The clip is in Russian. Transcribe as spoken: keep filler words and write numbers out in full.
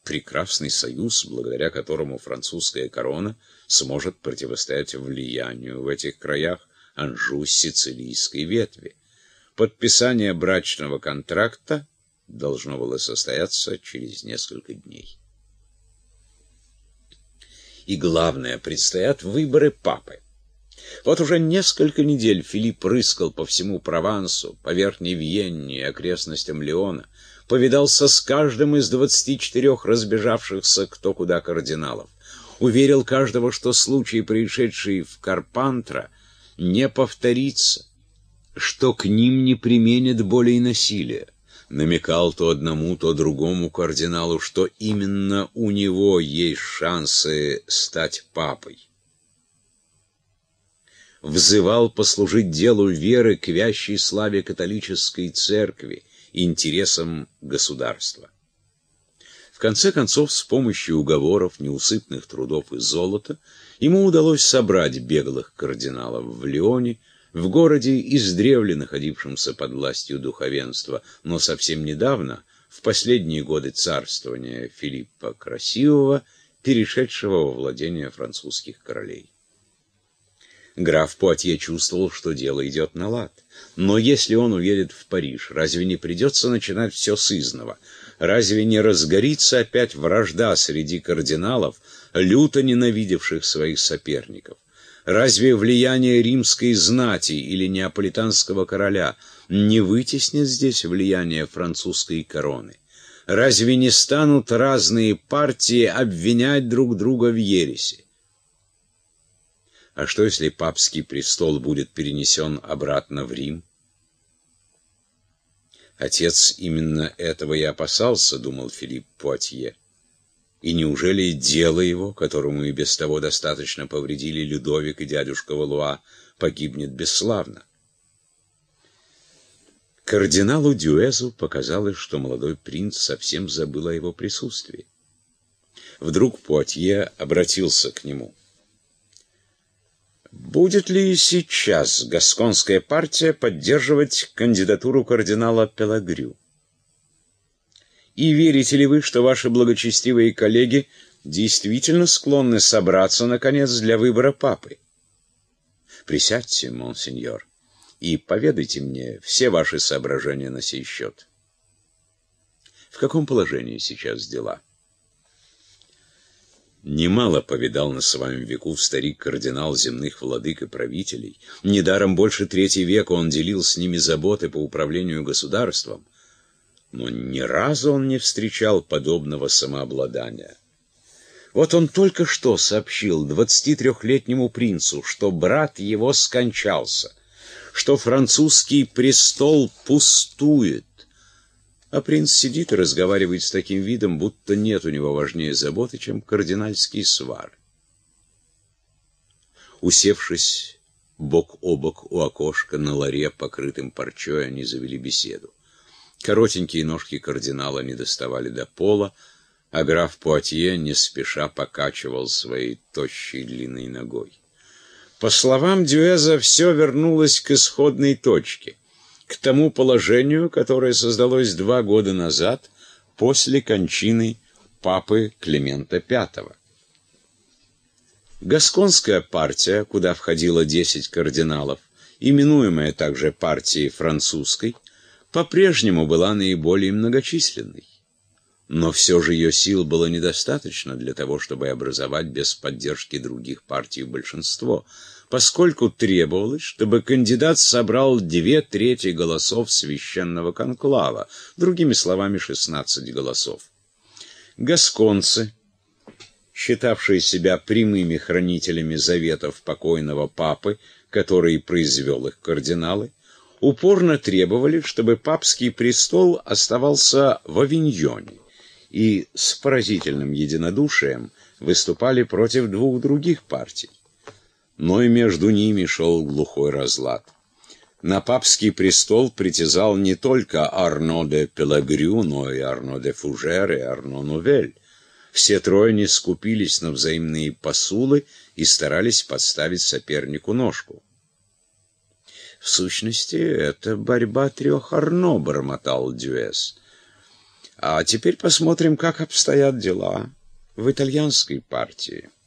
прекрасный союз, благодаря которому французская корона сможет противостоять влиянию в этих краях Анжу-Сицилийской ветви. Подписание брачного контракта должно было состояться через несколько дней. И главное, предстоят выборы папы. Вот уже несколько недель Филипп рыскал по всему Провансу, по Верхней Вьенне и окрестностям Лиона, повидался с каждым из двадцати четырех разбежавшихся кто куда кардиналов, уверил каждого, что случай, происшедший в Карпантра, не повторится, что к ним не применят более насилия. Намекал то одному, то другому кардиналу, что именно у него есть шансы стать папой. Взывал послужить делу веры к вящей славе католической церкви и интересам государства. В конце концов, с помощью уговоров, неусыпных трудов и золота, ему удалось собрать беглых кардиналов в Лионе, в городе, издревле находившемся под властью духовенства, но совсем недавно, в последние годы царствования Филиппа Красивого, перешедшего во владение французских королей. Граф Пуатье чувствовал, что дело идет на лад. Но если он уедет в Париж, разве не придется начинать все сызнова? Разве не разгорится опять вражда среди кардиналов, люто ненавидевших своих соперников? Разве влияние римской знати или неаполитанского короля не вытеснит здесь влияние французской короны? Разве не станут разные партии обвинять друг друга в ереси? А что, если папский престол будет перенесен обратно в Рим? Отец именно этого и опасался, думал Филипп Пуатье. И неужели дело его, которому и без того достаточно повредили Людовик и дядюшка Валуа, погибнет бесславно? Кардиналу Дюэзу показалось, что молодой принц совсем забыл о его присутствии. Вдруг Пуатье обратился к нему. Будет ли сейчас гасконская партия поддерживать кандидатуру кардинала Пелагрю? И верите ли вы, что ваши благочестивые коллеги действительно склонны собраться, наконец, для выбора папы? Присядьте, монсеньор, и поведайте мне все ваши соображения на сей счет. В каком положении сейчас дела? Немало повидал на своем веку старик-кардинал земных владык и правителей. Недаром больше третий века он делил с ними заботы по управлению государством. Но ни разу он не встречал подобного самообладания. Вот он только что сообщил двадцатитрёхлетнему принцу, что брат его скончался, что французский престол пустует. А принц сидит и разговаривает с таким видом, будто нет у него важнее заботы, чем кардинальские свары. Усевшись бок о бок у окошка на ларе, покрытым парчой, они завели беседу. Коротенькие ножки кардинала не доставали до пола, а граф Пуатье не спеша покачивал своей тощей длинной ногой. По словам Дюэза, все вернулось к исходной точке, к тому положению, которое создалось два года назад после кончины папы Климента Пятого. Гасконская партия, куда входило десять кардиналов, именуемая также партией французской, по-прежнему была наиболее многочисленной. Но все же ее сил было недостаточно для того, чтобы образовать без поддержки других партий большинство, поскольку требовалось, чтобы кандидат собрал две трети голосов священного конклава, другими словами, шестнадцать голосов. Гасконцы, считавшие себя прямыми хранителями заветов покойного папы, который произвел их кардиналы, упорно требовали, чтобы папский престол оставался в Авиньоне, и с поразительным единодушием выступали против двух других партий. Но и между ними шел глухой разлад. На папский престол притязал не только Арно де Пелагрю, но и Арно де Фужер и Арно Нувель. Все трое не скупились на взаимные посулы и старались подставить сопернику ножку. В сущности, это борьба трех Арно, бормотал Дюэз. А теперь посмотрим, как обстоят дела в итальянской партии.